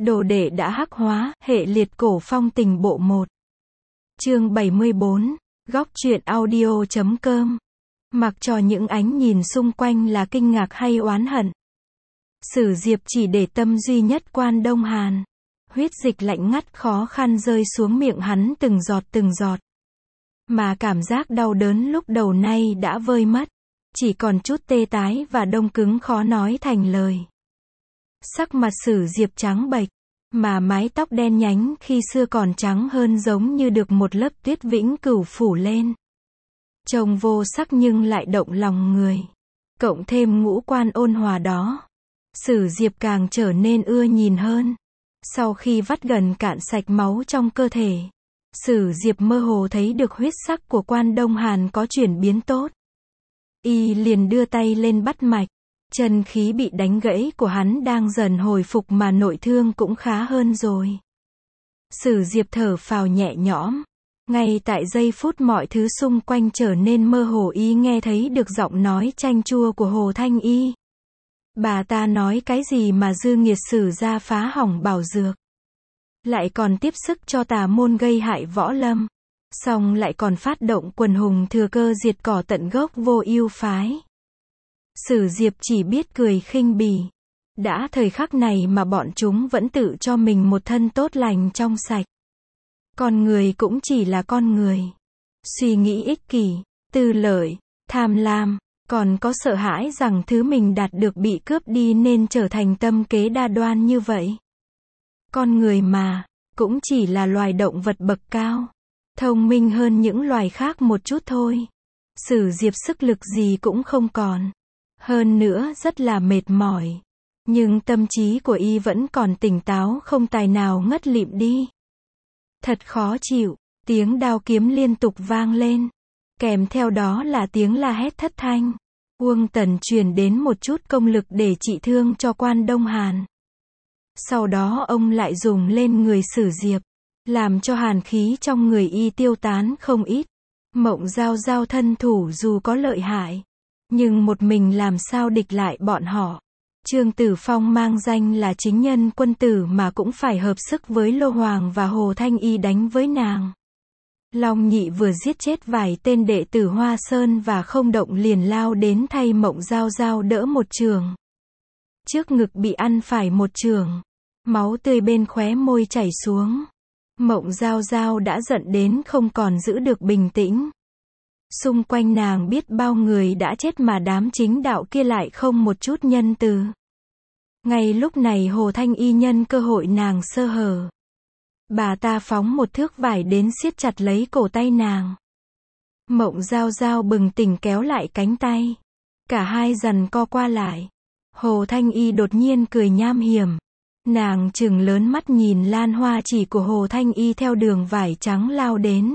Đồ đệ đã hắc hóa, hệ liệt cổ phong tình bộ 1. Chương 74, góc truyện audio.com. Mặc cho những ánh nhìn xung quanh là kinh ngạc hay oán hận, Sử Diệp chỉ để tâm duy nhất Quan Đông Hàn. Huyết dịch lạnh ngắt khó khăn rơi xuống miệng hắn từng giọt. Mà cảm giác đau đớn lúc đầu nay đã vơi mất, chỉ còn chút tê tái và đông cứng khó nói thành lời. Sắc mặt Sử Diệp trắng bệch, mà mái tóc đen nhánh khi xưa còn trắng hơn, giống như được một lớp tuyết vĩnh cửu phủ lên. Trông vô sắc nhưng lại động lòng người. Cộng thêm ngũ quan ôn hòa đó, Sử Diệp càng trở nên ưa nhìn hơn. Sau khi vắt gần cạn sạch máu trong cơ thể, Sử Diệp mơ hồ thấy được huyết sắc của Quan Đông Hàn có chuyển biến tốt. Y liền đưa tay lên bắt mạch. Chân khí bị đánh gãy của hắn đang dần hồi phục, mà nội thương cũng khá hơn rồi. Sử Diệp thở phào nhẹ nhõm. Ngay tại giây phút mọi thứ xung quanh trở nên mơ hồ, y nghe thấy được giọng nói chanh chua của Hồ Thanh Y. Bà ta nói cái gì mà dư nghiệt Sử gia phá hỏng bảo dược, lại còn tiếp sức cho tà môn gây hại võ lâm, xong lại còn phát động quần hùng thừa cơ diệt cỏ tận gốc Vô Ưu phái. Sử Diệp chỉ biết cười khinh bỉ. Đã thời khắc này mà bọn chúng vẫn tự cho mình một thân tốt lành trong sạch. Con người cũng chỉ là con người. Suy nghĩ ích kỷ, tư lợi, tham lam, còn có sợ hãi rằng thứ mình đạt được bị cướp đi nên trở thành tâm kế đa đoan như vậy. Con người mà, cũng chỉ là loài động vật bậc cao, thông minh hơn những loài khác một chút thôi. Sử Diệp sức lực gì cũng không còn. Hơn nữa rất là mệt mỏi. Nhưng tâm trí của y vẫn còn tỉnh táo, không tài nào ngất lịm đi. Thật khó chịu. Tiếng đao kiếm liên tục vang lên. Kèm theo đó là tiếng la hét thất thanh. Uông Tần truyền đến một chút công lực để trị thương cho Quan Đông Hàn. Sau đó ông lại dùng lên người Sử Diệp, làm cho hàn khí trong người y tiêu tán không ít. Mộng Giao Giao thân thủ dù có lợi hại, nhưng một mình làm sao địch lại bọn họ. Trương Tử Phong mang danh là chính nhân quân tử mà cũng phải hợp sức với Lô Hoàng và Hồ Thanh Y đánh với nàng. Long Nhị vừa giết chết vài tên đệ tử Hoa Sơn và không động liền lao đến thay Mộng Giao Giao đỡ một chưởng. Trước ngực bị ăn phải một chưởng, máu tươi bên khóe môi chảy xuống. Mộng Giao Giao đã giận đến không còn giữ được bình tĩnh. Xung quanh nàng biết bao người đã chết mà đám chính đạo kia lại không một chút nhân từ. Ngay lúc này Hồ Thanh Y nhân cơ hội nàng sơ hở, bà ta phóng một thước vải đến siết chặt lấy cổ tay nàng. Mộng Giao Giao bừng tỉnh kéo lại cánh tay. Cả hai giằng co qua lại. Hồ Thanh Y đột nhiên cười nham hiểm. Nàng trừng lớn mắt nhìn lan hoa chỉ của Hồ Thanh Y theo đường vải trắng lao đến,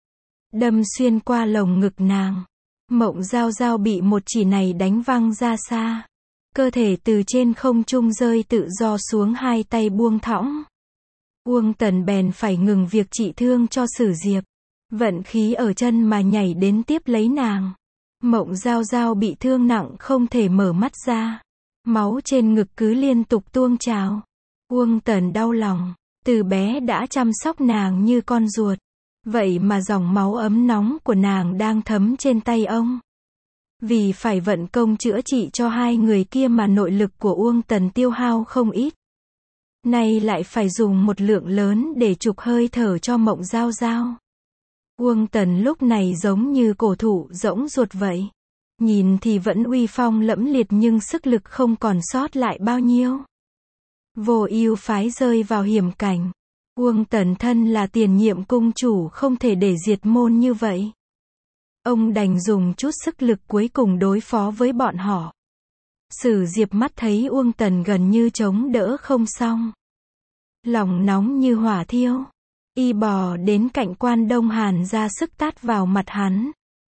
đâm xuyên qua lồng ngực nàng. Mộng Giao Giao bị một chỉ này đánh văng ra xa. Cơ thể từ trên không trung rơi tự do xuống, hai tay buông thõng. Uông Tần bèn phải ngừng việc trị thương cho Sử Diệp. Vận khí ở chân mà nhảy đến tiếp lấy nàng. Mộng Giao Giao bị thương nặng không thể mở mắt ra. Máu trên ngực cứ liên tục tuôn trào. Uông Tần đau lòng. Từ bé đã chăm sóc nàng như con ruột. Vậy mà dòng máu ấm nóng của nàng đang thấm trên tay ông. Vì phải vận công chữa trị cho hai người kia mà nội lực của Uông Tần tiêu hao không ít. Nay lại phải dùng một lượng lớn để trục hơi thở cho Mộng Giao Giao. Uông Tần lúc này giống như cổ thụ rỗng ruột vậy. Nhìn thì vẫn uy phong lẫm liệt nhưng sức lực không còn sót lại bao nhiêu. Vô Ưu phái rơi vào hiểm cảnh. Uông Tần thân là tiền nhiệm cung chủ không thể để diệt môn như vậy. Ông đành dùng chút sức lực cuối cùng đối phó với bọn họ. Sử Diệp mắt thấy Uông Tần gần như chống đỡ không xong. Lòng nóng như hỏa thiêu. Y bò đến cạnh Quan Đông Hàn ra sức tát vào mặt hắn.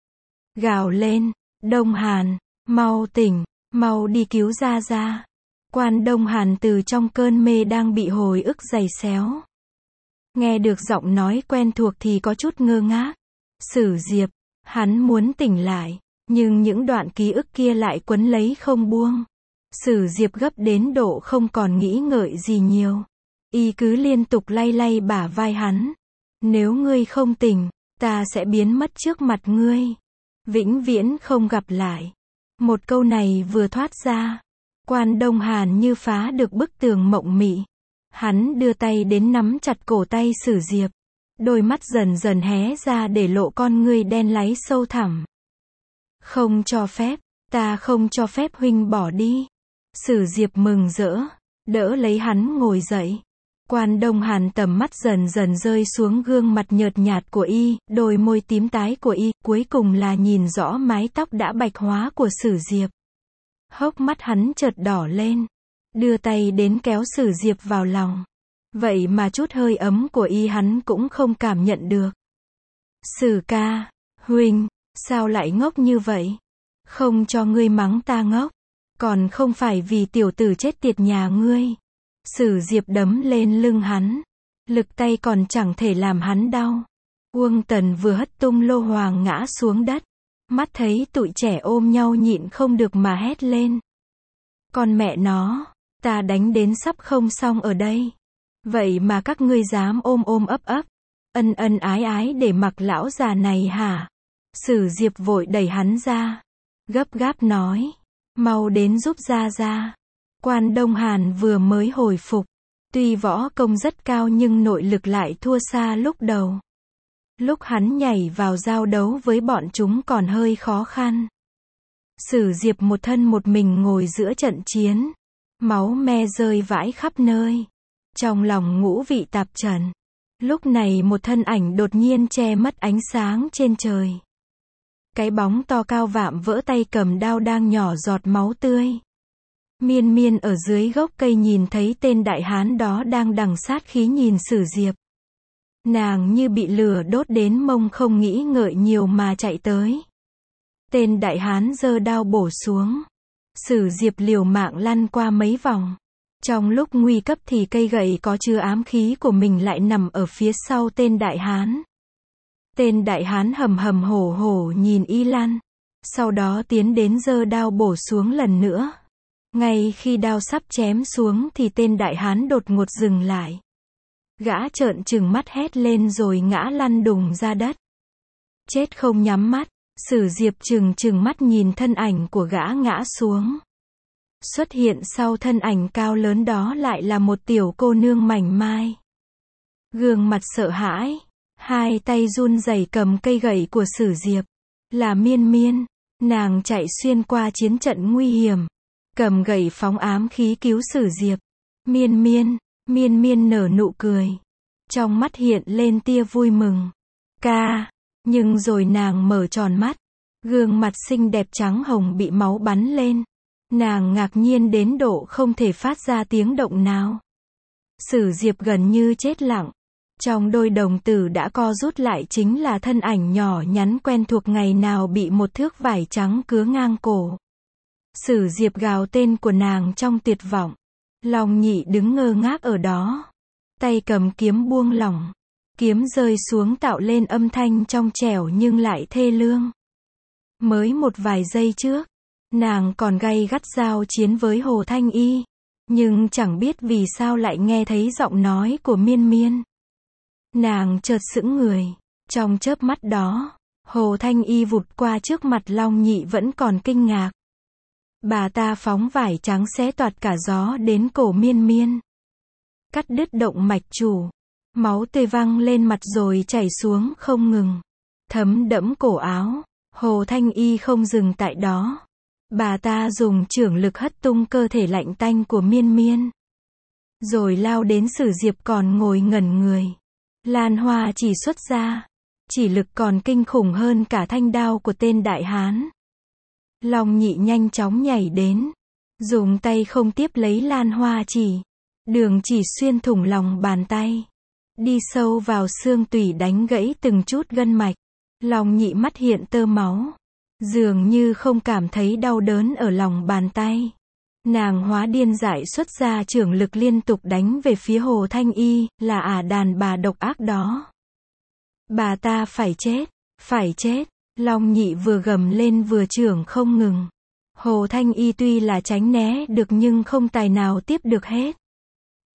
Gào lên, Đông Hàn, mau tỉnh, mau đi cứu Gia Gia. Quan Đông Hàn từ trong cơn mê đang bị hồi ức giày xéo. Nghe được giọng nói quen thuộc thì có chút ngơ ngác. Sử Diệp, hắn muốn tỉnh lại, nhưng những đoạn ký ức kia lại quấn lấy không buông. Sử Diệp gấp đến độ không còn nghĩ ngợi gì nhiều. Y cứ liên tục lay lay bả vai hắn. Nếu ngươi không tỉnh, ta sẽ biến mất trước mặt ngươi. Vĩnh viễn không gặp lại. Một câu này vừa thoát ra, Quan Đông Hàn như phá được bức tường mộng mị. Hắn đưa tay đến nắm chặt cổ tay Sử Diệp. Đôi mắt dần dần hé ra để lộ con ngươi đen láy sâu thẳm. Không cho phép, ta không cho phép huynh bỏ đi. Sử Diệp mừng rỡ, đỡ lấy hắn ngồi dậy. Quan Đông Hàn tầm mắt dần dần rơi xuống gương mặt nhợt nhạt của y, đôi môi tím tái của y, cuối cùng là nhìn rõ mái tóc đã bạch hóa của Sử Diệp. Hốc mắt hắn chợt đỏ lên, đưa tay đến kéo Sử Diệp vào lòng. Vậy mà chút hơi ấm của y hắn cũng không cảm nhận được. Sử ca, huynh, sao lại ngốc như vậy? Không cho ngươi mắng ta ngốc, còn không phải vì tiểu tử chết tiệt nhà ngươi. Sử Diệp đấm lên lưng hắn, lực tay còn chẳng thể làm hắn đau. Uông Tần vừa hất tung lô hoàng ngã xuống đất, mắt thấy tụi trẻ ôm nhau nhịn không được mà hét lên. Con mẹ nó, ta đánh đến sắp không xong ở đây. Vậy mà các ngươi dám ôm ôm ấp ấp, ân ân ái ái để mặc lão già này hả? Sử Diệp vội đẩy hắn ra, gấp gáp nói, mau đến giúp gia gia. Quan Đông Hàn vừa mới hồi phục, tuy võ công rất cao nhưng nội lực lại thua xa lúc đầu. Lúc hắn nhảy vào giao đấu với bọn chúng còn hơi khó khăn. Sử Diệp một thân một mình ngồi giữa trận chiến, máu me rơi vãi khắp nơi. Trong lòng ngũ vị tạp trần. Lúc này một thân ảnh đột nhiên che mất ánh sáng trên trời. Cái bóng to cao vạm vỡ tay cầm đao đang nhỏ giọt máu tươi. Miên Miên ở dưới gốc cây nhìn thấy tên đại hán đó đang đằng sát khí nhìn Sử Diệp. Nàng như bị lửa đốt đến mông không nghĩ ngợi nhiều mà chạy tới. Tên đại hán giơ đao bổ xuống. Sử Diệp liều mạng lăn qua mấy vòng. Trong lúc nguy cấp thì cây gậy có chứa ám khí của mình lại nằm ở phía sau tên đại hán. Tên đại hán hầm hầm hổ hổ nhìn y lăn. Sau đó tiến đến giơ đao bổ xuống lần nữa. Ngay khi đao sắp chém xuống thì tên đại hán đột ngột dừng lại. Gã trợn trừng mắt hét lên rồi ngã lăn đùng ra đất. Chết không nhắm mắt, Sử Diệp trừng mắt nhìn thân ảnh của gã ngã xuống. Xuất hiện sau thân ảnh cao lớn đó lại là một tiểu cô nương mảnh mai. Gương mặt sợ hãi, hai tay run rẩy cầm cây gậy của Sử Diệp. Là Miên Miên, nàng chạy xuyên qua chiến trận nguy hiểm, cầm gậy phóng ám khí cứu Sử Diệp. Miên Miên nở nụ cười. Trong mắt hiện lên tia vui mừng. Ca, nhưng rồi nàng mở tròn mắt. Gương mặt xinh đẹp trắng hồng bị máu bắn lên. Nàng ngạc nhiên đến độ không thể phát ra tiếng động nào. Sử Diệp gần như chết lặng. Trong đôi đồng tử đã co rút lại chính là thân ảnh nhỏ nhắn quen thuộc ngày nào bị một thước vải trắng cứa ngang cổ. Sử Diệp gào tên của nàng trong tuyệt vọng. Long Nhị đứng ngơ ngác ở đó. Tay cầm kiếm buông lỏng. Kiếm rơi xuống tạo lên âm thanh trong trẻo nhưng lại thê lương. Mới một vài giây trước, nàng còn gay gắt giao chiến với Hồ Thanh Y. Nhưng chẳng biết vì sao lại nghe thấy giọng nói của Miên Miên. Nàng chợt sững người. Trong chớp mắt đó, Hồ Thanh Y vụt qua trước mặt Long Nhị vẫn còn kinh ngạc. Bà ta phóng vải trắng xé toạc cả gió đến cổ Miên Miên. Cắt đứt động mạch chủ. Máu tươi văng lên mặt rồi chảy xuống không ngừng. Thấm đẫm cổ áo. Hồ Thanh Y không dừng tại đó. Bà ta dùng chưởng lực hất tung cơ thể lạnh tanh của Miên Miên. Rồi lao đến Sử Diệp còn ngồi ngẩn người. Lan Hoa chỉ xuất ra. Chỉ lực còn kinh khủng hơn cả thanh đao của tên đại hán. Long Nhị nhanh chóng nhảy đến. Dùng tay không tiếp lấy Lan Hoa chỉ. Đường chỉ xuyên thủng lòng bàn tay. Đi sâu vào xương tủy đánh gãy từng chút gân mạch. Long Nhị mắt hiện tơ máu. Dường như không cảm thấy đau đớn ở lòng bàn tay. Nàng hóa điên dại xuất ra chưởng lực liên tục đánh về phía Hồ Thanh Y, là đàn bà độc ác đó. Bà ta phải chết, phải chết. Long Nhị vừa gầm lên vừa chưởng không ngừng. Hồ Thanh Y tuy là tránh né được nhưng không tài nào tiếp được hết.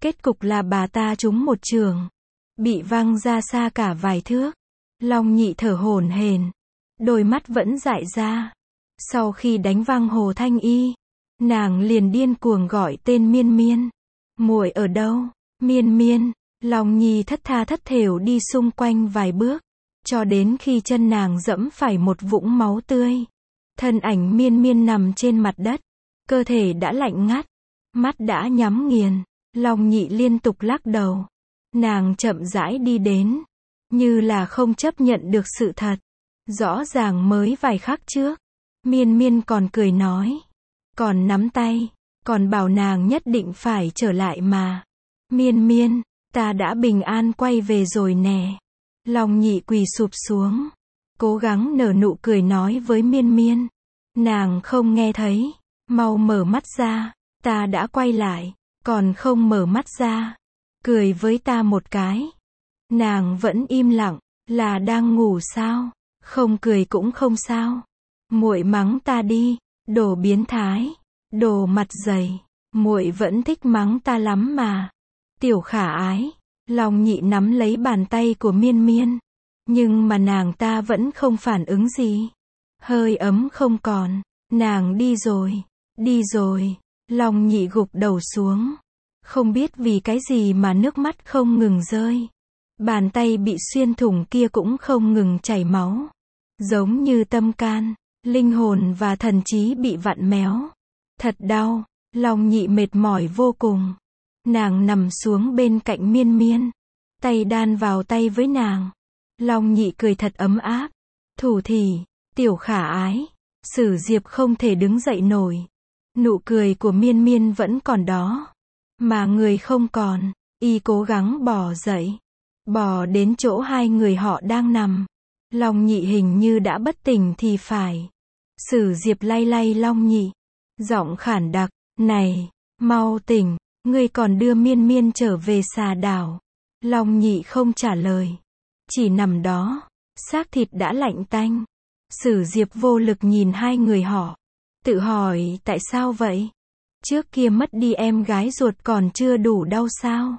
Kết cục là bà ta trúng một chưởng, bị văng ra xa cả vài thước. Long Nhị thở hổn hển, đôi mắt vẫn dại ra. Sau khi đánh văng Hồ Thanh Y, nàng liền điên cuồng gọi tên Miên Miên. Muội ở đâu? Miên Miên. Long Nhi thất tha thất thểu đi xung quanh vài bước, cho đến khi chân nàng dẫm phải một vũng máu tươi. Thân ảnh Miên Miên nằm trên mặt đất, cơ thể đã lạnh ngắt, mắt đã nhắm nghiền. Long Nhị liên tục lắc đầu. Nàng chậm rãi đi đến, như là không chấp nhận được sự thật. Rõ ràng mới vài khắc trước, Miên Miên còn cười nói, còn nắm tay, còn bảo nàng nhất định phải trở lại mà. Miên Miên, ta đã bình an quay về rồi nè. Long Nhị quỳ sụp xuống, cố gắng nở nụ cười nói với Miên Miên. Nàng không nghe thấy, mau mở mắt ra, ta đã quay lại, còn không mở mắt ra, cười với ta một cái. Nàng vẫn im lặng, là đang ngủ sao? Không cười cũng không sao. Muội mắng ta đi, đồ biến thái, đồ mặt dày, muội vẫn thích mắng ta lắm mà. Tiểu khả ái. Long Nhị nắm lấy bàn tay của Miên Miên, nhưng mà nàng ta vẫn không phản ứng gì. Hơi ấm không còn, nàng đi rồi, đi rồi. Long Nhị gục đầu xuống, không biết vì cái gì mà nước mắt không ngừng rơi. Bàn tay bị xuyên thủng kia cũng không ngừng chảy máu, giống như tâm can, linh hồn và thần trí bị vặn méo. Thật đau. Long Nhị mệt mỏi vô cùng. Nàng nằm xuống bên cạnh Miên Miên, tay đan vào tay với nàng. Long Nhị cười thật ấm áp, thủ thỉ, tiểu khả ái. Sử Diệp không thể đứng dậy nổi. Nụ cười của Miên Miên vẫn còn đó, mà người không còn. Y cố gắng bò dậy, bò đến chỗ hai người họ đang nằm. Long Nhị hình như đã bất tỉnh thì phải. Sử Diệp lay lay Long Nhị, giọng khản đặc, này, mau tỉnh, ngươi còn đưa Miên Miên trở về Xà Đảo. Long Nhị không trả lời, chỉ nằm đó, xác thịt đã lạnh tanh. Sử Diệp vô lực nhìn hai người họ, tự hỏi tại sao vậy? Trước kia mất đi em gái ruột còn chưa đủ đau sao?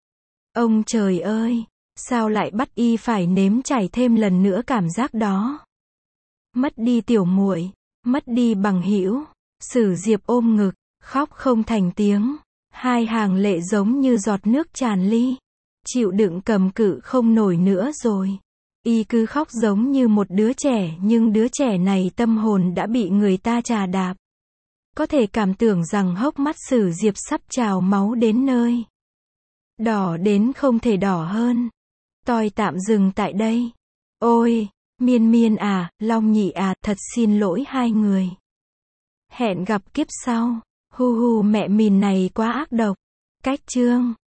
Ông trời ơi, sao lại bắt y phải nếm trải thêm lần nữa cảm giác đó? Mất đi tiểu muội, mất đi bằng hữu. Sử Diệp ôm ngực, khóc không thành tiếng. Hai hàng lệ giống như giọt nước tràn ly. Chịu đựng cầm cự không nổi nữa rồi. Y cứ khóc giống như một đứa trẻ, nhưng đứa trẻ này tâm hồn đã bị người ta trà đạp. Có thể cảm tưởng rằng hốc mắt Sử Diệp sắp trào máu đến nơi. Đỏ đến không thể đỏ hơn. Tôi tạm dừng tại đây. Ôi, Miên Miên à, Long Nhị à, thật xin lỗi hai người. Hẹn gặp kiếp sau. Hu hu, mẹ mìn này quá ác độc. Cách chương